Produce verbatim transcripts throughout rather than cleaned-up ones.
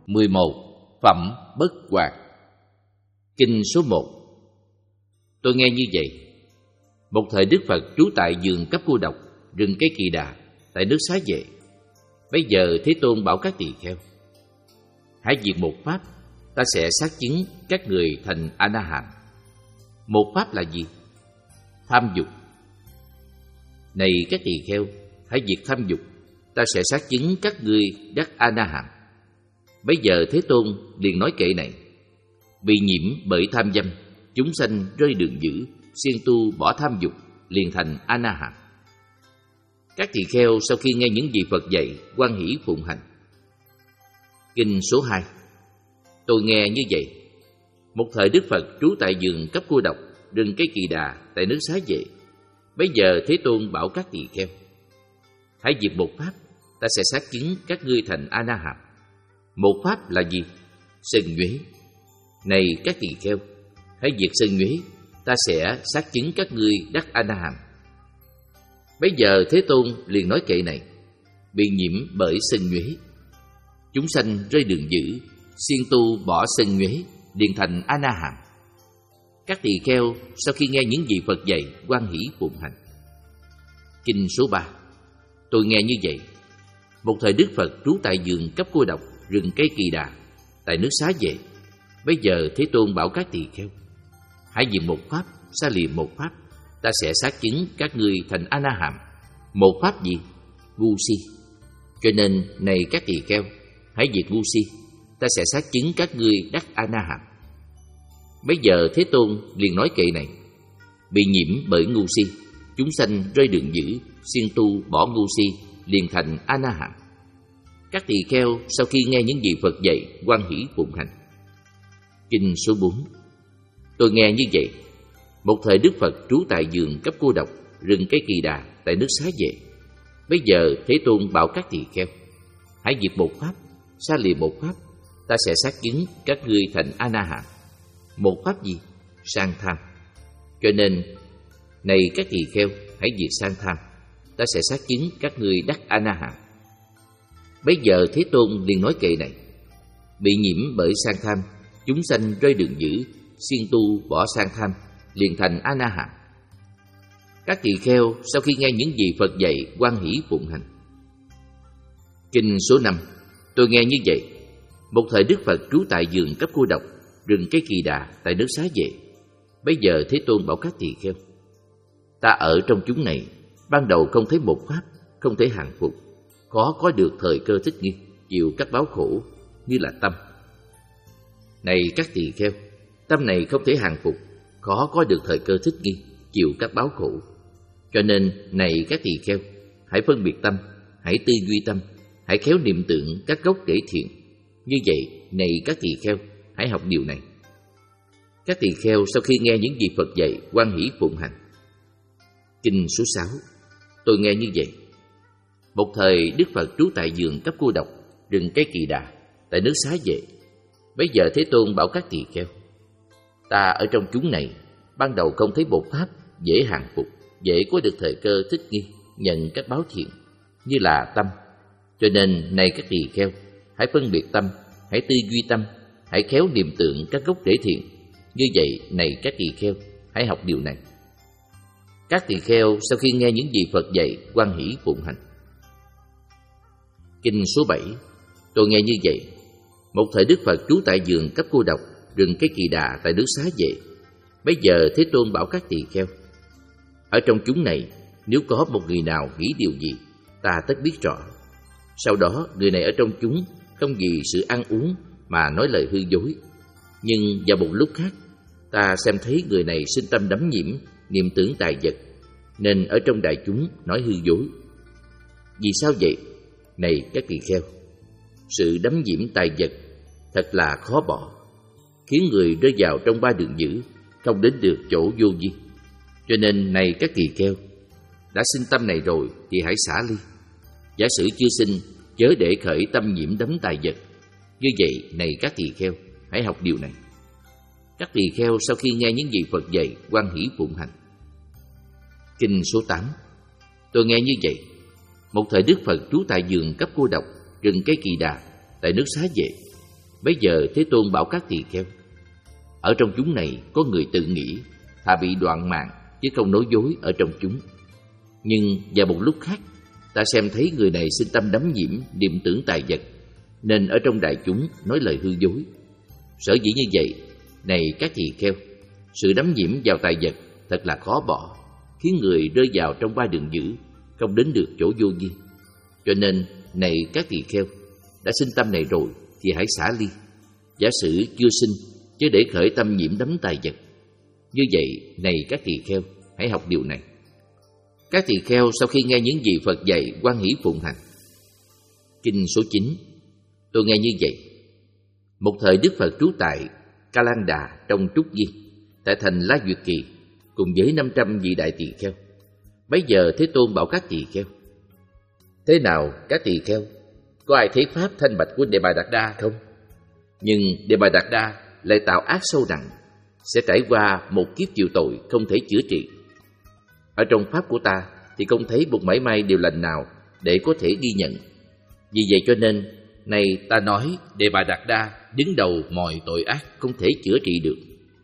mười một. Phẩm bất hoạt. Kinh số một. Tôi nghe như vậy. Một thời Đức Phật trú tại vườn Cấp Cô Độc, rừng cây Kỳ Đà, tại nước Xá Vệ. Bây giờ Thế Tôn bảo các tỳ kheo: hãy diệt một pháp, ta sẽ xác chứng các người thành A-na-hàm. Một pháp là gì? Tham dục. Này các tỳ kheo, hãy diệt tham dục, ta sẽ xác chứng các ngươi đắc A-na-hàm. Bây giờ Thế Tôn liền nói kệ này: bị nhiễm bởi tham dâm, chúng sanh rơi đường dữ, siêng tu bỏ tham dục, liền thành A-na-hàm. Các tỳ kheo sau khi nghe những gì Phật dạy, hoan hỷ phụng hành. Kinh số hai. Tôi nghe như vậy. Một thời Đức Phật trú tại vườn Cấp Cô Độc, rừng cây Kỳ Đà, tại nước Xá Vệ. Bây giờ Thế Tôn bảo các tỳ kheo: hãy diệt một pháp, ta sẽ xác chứng các ngươi thành A-na-hàm. Một pháp là gì? Sân nhuế. Này các tỳ kheo, hãy diệt sân nhuế, ta sẽ xác chứng các ngươi đắc A-na-hàm. Bây giờ Thế Tôn liền nói kệ này: bị nhiễm bởi sân nhuế, chúng sanh rơi đường dữ, siêng tu bỏ sân nhuế, liền thành A-na-hàm. Các tỳ kheo sau khi nghe những gì Phật dạy, hoan hỷ phụng hành. Kinh số ba. Tôi nghe như vậy. Một thời Đức Phật trú tại vườn Cấp Cô Độc, rừng cây Kỳ Đà, tại nước Xá Vệ. Bây giờ Thế Tôn bảo các tỳ kheo: hãy diệt một pháp, xa lìa một pháp, ta sẽ xác chứng các ngươi thành A-na-hàm. Một pháp gì? Ngu si. Cho nên này các tỳ kheo, hãy diệt ngu si, ta sẽ xác chứng các ngươi đắc A-na-hàm. Bây giờ Thế Tôn liền nói kệ này: bị nhiễm bởi ngu si, chúng sanh rơi đường dữ, siêng tu bỏ ngu si, liền thành A-na-hàm. Các tỳ kheo sau khi nghe những gì Phật dạy, hoan hỷ phụng hành. Kinh số bốn. Tôi nghe như vậy. Một thời Đức Phật trú tại vườn Cấp Cô Độc, rừng cây Kỳ Đà, tại nước Xá Vệ. Bây giờ Thế Tôn bảo các tỳ kheo: hãy diệt một pháp, xa lìa một pháp, ta sẽ xác chứng các ngươi thành A-na-hàm. Một pháp gì? Sang tham. Cho nên này các tỳ kheo, hãy diệt sang tham, ta sẽ xác chứng các ngươi đắc A-na-hàm. Bây giờ Thế Tôn liền nói kệ này: bị nhiễm bởi sang tham, chúng sanh rơi đường dữ, siêng tu bỏ sang tham, liền thành A-na-hàm. Các tỳ kheo sau khi nghe những gì Phật dạy, hoan hỷ phụng hành. Kinh số năm. Tôi nghe như vậy. Một thời Đức Phật trú tại vườn Cấp Cô Độc, rừng cây Kỳ Đà, tại nước Xá Vệ. Bây giờ Thế Tôn bảo các tỳ kheo: ta ở trong chúng này, ban đầu không thấy một pháp, không thể hàng phục, khó có được thời cơ thích nghi, chịu các báo khổ, như là tâm. Này các tỳ kheo, tâm này không thể hàng phục, khó có được thời cơ thích nghi, chịu các báo khổ. Cho nên này các tỳ kheo, hãy phân biệt tâm, hãy tư duy tâm, hãy khéo niệm tượng các gốc rễ thiện. Như vậy, này các tỳ kheo, hãy học điều này. Các tỳ kheo sau khi nghe những gì Phật dạy, hoan hỷ phụng hành. Kinh số sáu. Tôi nghe như vậy. Một thời Đức Phật trú tại vườn Cấp Cô Độc, rừng cây Kỳ Đà, tại nước Xá Vệ. Bây giờ Thế Tôn bảo các tỳ kheo: ta ở trong chúng này, ban đầu không thấy một pháp dễ hàng phục, dễ có được thời cơ thích nghi, nhận các báo thiện, như là tâm. Cho nên này các tỳ kheo, hãy phân biệt tâm, hãy tư duy tâm, hãy khéo niệm tượng các gốc rễ thiện. Như vậy, này các tỳ kheo, hãy học điều này. Các tỳ kheo sau khi nghe những gì Phật dạy, hoan hỷ phụng hành. Kinh số bảy. Tôi nghe như vậy. Một thời Đức Phật trú tại vườn Cấp Cô Độc, rừng cây Kỳ Đà, tại nước Xá Vệ. Bây giờ Thế Tôn bảo các tỳ kheo: ở trong chúng này, nếu có một người nào nghĩ điều gì, ta tất biết rõ. Sau đó người này ở trong chúng không vì sự ăn uống mà nói lời hư dối. Nhưng vào một lúc khác, ta xem thấy người này sinh tâm đắm nhiễm, niệm tưởng tài vật, nên ở trong đại chúng nói hư dối. Vì sao vậy? Này các tỳ kheo, sự đắm nhiễm tài vật thật là khó bỏ, khiến người rơi vào trong ba đường dữ, không đến được chỗ vô vi. Cho nên này các tỳ kheo, đã sinh tâm này rồi thì hãy xả ly. Giả sử chưa sinh, chớ để khởi tâm nhiễm đắm tài vật. Như vậy, này các tỳ kheo, hãy học điều này. Các tỳ kheo sau khi nghe những gì Phật dạy, hoan hỷ phụng hành. Kinh số tám. Tôi nghe như vậy. Một thời Đức Phật trú tại vườn Cấp Cô Độc, rừng cây Kỳ Đà, tại nước Xá Vệ. Bấy giờ Thế Tôn bảo các tỳ kheo: ở trong chúng này có người tự nghĩ thà bị đoạn mạng chứ không nói dối ở trong chúng. Nhưng vào một lúc khác, ta xem thấy người này sinh tâm đắm nhiễm niệm tưởng tài vật, nên ở trong đại chúng nói lời hư dối. Sở dĩ như vậy, này các tỳ kheo, sự đắm nhiễm vào tài vật thật là khó bỏ, khiến người rơi vào trong ba đường dữ, không đến được chỗ vô vi. Cho nên, này các tỳ kheo, đã sinh tâm này rồi thì hãy xả ly. Giả sử chưa sinh, chứ để khởi tâm nhiễm đắm tài vật. Như vậy, này các tỳ kheo, hãy học điều này. Các tỳ kheo sau khi nghe những gì Phật dạy hoan hỷ phụng hành. Kinh số chín. Tôi nghe như vậy. Một thời Đức Phật trú tại Ca Lan Đà trong Trúc Viên, tại thành La Duyệt Kỳ, cùng với năm trăm vị đại tỳ kheo. Bấy giờ Thế Tôn bảo các tỳ kheo: thế nào các tỳ kheo, có ai thấy pháp thanh bạch của Đề Bà Đạt Đa không? Nhưng Đề Bà Đạt Đa lại tạo ác sâu nặng, sẽ trải qua một kiếp chịu tội không thể chữa trị. Ở trong pháp của ta thì không thấy một mảy may điều lành nào để có thể ghi nhận. Vì vậy cho nên, này ta nói Đề Bà Đạt Đa đứng đầu mọi tội ác không thể chữa trị được.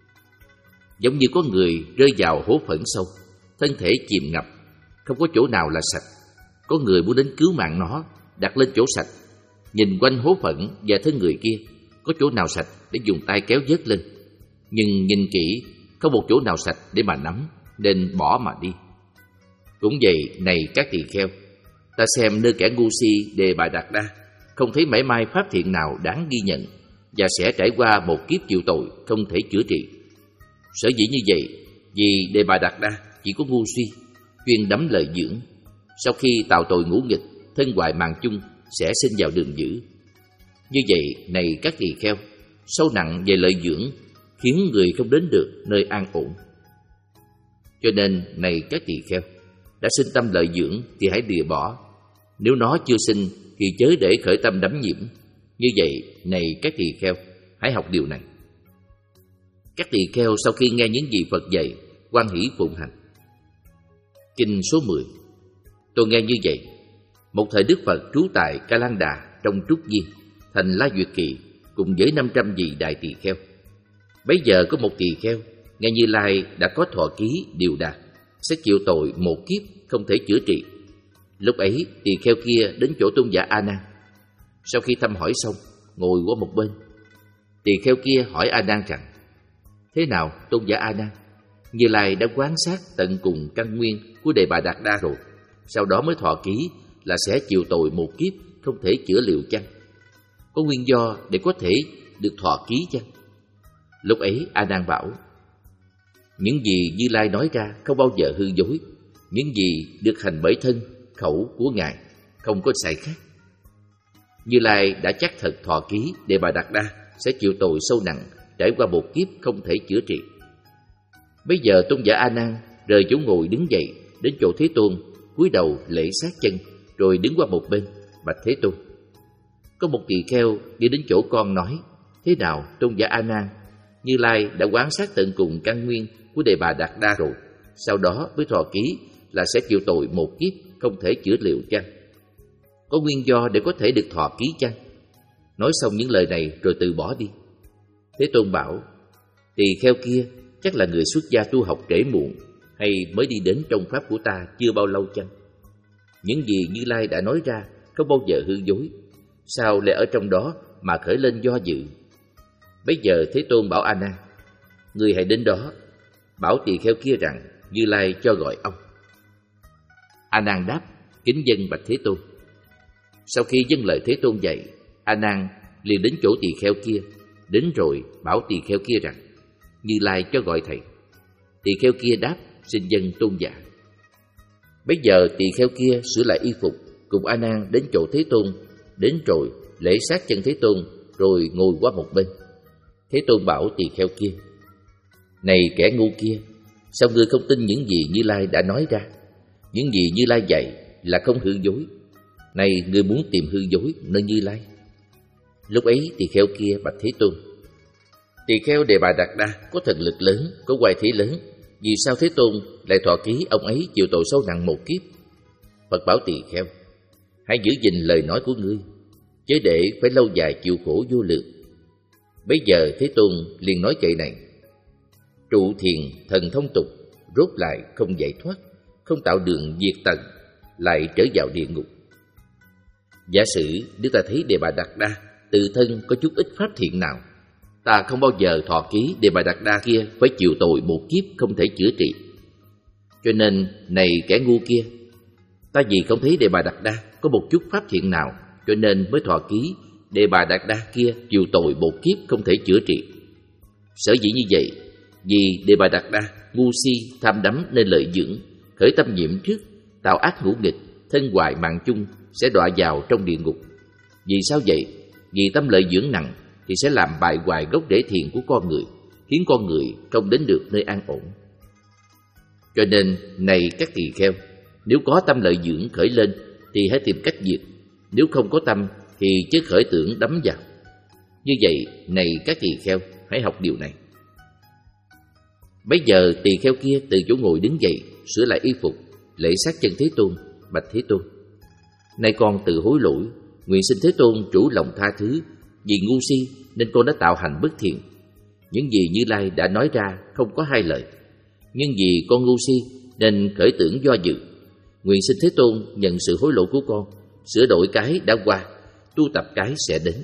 Giống như có người rơi vào hố phẫn sâu, thân thể chìm ngập, không có chỗ nào là sạch. Có người muốn đến cứu mạng nó, đặt lên chỗ sạch, nhìn quanh hố phẫn và thân người kia có chỗ nào sạch để dùng tay kéo vớt lên. Nhưng nhìn kỹ, không một chỗ nào sạch để mà nắm, nên bỏ mà đi. Cũng vậy, này các tỳ kheo, ta xem nơi kẻ ngu si Đề Bà Đạt Đa không thấy mảy may pháp thiện nào đáng ghi nhận, và sẽ trải qua một kiếp chịu tội không thể chữa trị. Sở dĩ như vậy, vì Đề Bà Đạt Đa chỉ có ngu si, chuyên đắm lợi dưỡng. Sau khi tạo tội ngũ nghịch, thân hoại màng chung sẽ sinh vào đường dữ. Như vậy, này các tỳ kheo, sâu nặng về lợi dưỡng khiến người không đến được nơi an ổn. Cho nên, này các tỳ kheo, đã sinh tâm lợi dưỡng thì hãy lìa bỏ. Nếu nó chưa sinh thì chớ để khởi tâm đắm nhiễm. Như vậy, này các tỳ kheo, hãy học điều này. Các tỳ kheo sau khi nghe những gì Phật dạy, hoan hỷ phụng hành. Kinh số mười. Tôi nghe như vậy. Một thời Đức Phật trú tại Ca Lan Đà trong Trúc Viên, thành La Duyệt Kỳ, cùng với năm trăm vị đại tỳ kheo. Bấy giờ có một tỳ kheo nghe Như Lai đã có thọ ký điều đạt, sẽ chịu tội một kiếp không thể chữa trị. Lúc ấy tỳ kheo kia đến chỗ tôn giả A Nan. Sau khi thăm hỏi xong, ngồi qua một bên. Tỳ kheo kia hỏi A Nan rằng: thế nào tôn giả A Nan, Như Lai đã quán sát tận cùng căn nguyên của Đề Bà Đạt Đa rồi, sau đó mới thọ ký là sẽ chịu tội một kiếp không thể chữa liệu chăng? Có nguyên do để có thể được thọ ký chăng? Lúc ấy A Nan bảo: những gì Như Lai nói ra không bao giờ hư dối, những gì được hành bởi thân, khẩu của Ngài không có sai khác. Như Lai đã chắc thật thọ ký Đề Bà Đạt Đa sẽ chịu tội sâu nặng, trải qua một kiếp không thể chữa trị. Bây giờ tôn giả A Nan rời chỗ ngồi đứng dậy, đến chỗ Thế Tôn, cúi đầu lễ sát chân, rồi đứng qua một bên, bạch Thế Tôn. Có một tỳ kheo đi đến chỗ con nói: thế nào tôn giả A Nan, Như Lai đã quán sát tận cùng căn nguyên của Đề Bà Đạt Đa rồi, sau đó mới thọ ký là sẽ chịu tội một kiếp không thể chữa liệu chăng? Có nguyên do để có thể được thọ ký chăng? Nói xong những lời này rồi từ bỏ đi. Thế Tôn bảo: tỳ kheo kia chắc là người xuất gia tu học trễ muộn, hay mới đi đến trong pháp của ta chưa bao lâu chăng? Những gì Như Lai đã nói ra không bao giờ hư dối, sao lại ở trong đó mà khởi lên do dự? Bây giờ Thế Tôn bảo A Nan: người hãy đến đó, bảo tỳ kheo kia rằng Như Lai cho gọi ông. A Nan đáp, kính dân bạch Thế Tôn. Sau khi dâng lời Thế Tôn dạy, A Nan liền đến chỗ tỳ kheo kia, đến rồi bảo tỳ kheo kia rằng Như Lai cho gọi thầy. Tỳ kheo kia đáp, xin dân tôn giả. Bây giờ tỳ kheo kia sửa lại y phục, cùng A Nan đến chỗ Thế Tôn, đến rồi lễ sát chân Thế Tôn, rồi ngồi qua một bên. Thế Tôn bảo tỳ kheo kia: này kẻ ngu kia, sao ngươi không tin những gì Như Lai đã nói ra? Những gì Như Lai dạy là không hư dối. Này ngươi muốn tìm hư dối nơi Như Lai. Lúc ấy tỳ kheo kia bạch Thế Tôn: tỳ kheo Đề Bà Đạt Đa có thần lực lớn, có oai thế lớn, vì sao Thế Tôn lại thọ ký ông ấy chịu tội sâu nặng một kiếp? Phật bảo tỳ kheo: hãy giữ gìn lời nói của ngươi, chớ để phải lâu dài chịu khổ vô lượng. Bấy giờ Thế Tôn liền nói kệ này: trụ thiền thần thông tục, rốt lại không giải thoát, không tạo đường diệt tận, lại trở vào địa ngục. Giả sử nếu ta thấy Đề Bà Đạt Đa tự thân có chút ít pháp thiện nào, ta không bao giờ thọ ký Đề Bà Đạt Đa kia phải chịu tội một kiếp không thể chữa trị. Cho nên, này kẻ ngu kia, ta vì không thấy Đề Bà Đạt Đa có một chút pháp thiện nào, cho nên mới thọ ký Đề Bà Đạt Đa kia chịu tội một kiếp không thể chữa trị. Sở dĩ như vậy, vì Đề Bà Đạt Đa ngu si tham đắm nên lợi dưỡng, khởi tâm nhiễm trước, tạo ác ngũ nghịch, thân hoại mạng chung, sẽ đọa vào trong địa ngục. Vì sao vậy? Vì tâm lợi dưỡng nặng thì sẽ làm bại hoại gốc rễ thiện của con người, khiến con người không đến được nơi an ổn. Cho nên, này các tỳ kheo, nếu có tâm lợi dưỡng khởi lên thì hãy tìm cách diệt, nếu không có tâm thì chớ khởi tưởng đắm vào. Như vậy, này các tỳ kheo, hãy học điều này. Bấy giờ tỳ kheo kia từ chỗ ngồi đứng dậy, sửa lại y phục, lễ sát chân Thế Tôn, bạch Thế Tôn: nay con tự hối lỗi, nguyện xin Thế Tôn chủ lòng tha thứ, vì ngu si nên con đã tạo hành bất thiện. Những gì Như Lai đã nói ra không có hai lời, nhưng vì con ngu si nên khởi tưởng do dự. Nguyện xin Thế Tôn nhận sự hối lỗi của con, sửa đổi cái đã qua, tu tập cái sẽ đến.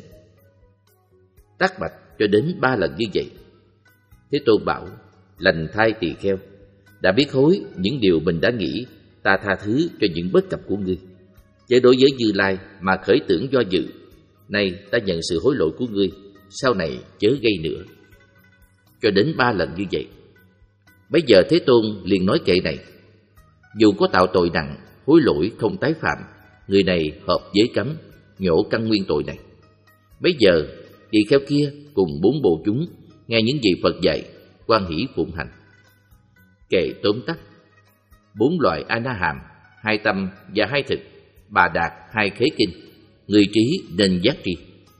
Tác bạch cho đến ba lần như vậy. Thế Tôn bảo: lành thay tỳ kheo, đã biết hối những điều mình đã nghĩ, ta tha thứ cho những bất cập của ngươi. Chớ đối với Như Lai mà khởi tưởng do dự. Nay ta nhận sự hối lỗi của ngươi, sau này chớ gây nữa. Cho đến ba lần như vậy. Bấy giờ Thế Tôn liền nói kệ này: dù có tạo tội nặng, hối lỗi không tái phạm, người này hợp giới cấm, nhổ căn nguyên tội này. Bấy giờ tỳ kheo kia cùng bốn bộ chúng nghe những gì Phật dạy, hoan hỷ phụng hành. Kệ tóm tắt: bốn loại A Na Hàm, hai tâm và hai thực, Bà Đạt hai khế kinh, người trí nên giác tri.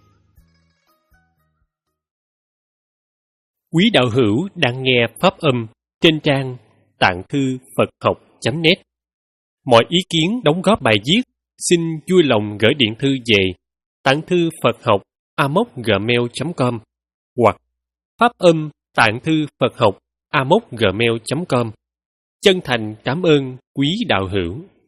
Quý đạo hữu đang nghe pháp âm trên trang tạng thư Phật học chấm net. Mọi ý kiến đóng góp bài viết xin vui lòng gửi điện thư về tạng thư Phật học a m o c gmail chấm com hoặc pháp âm tạng thư Phật học a m o c gmail chấm com. Chân thành cảm ơn quý đạo hữu.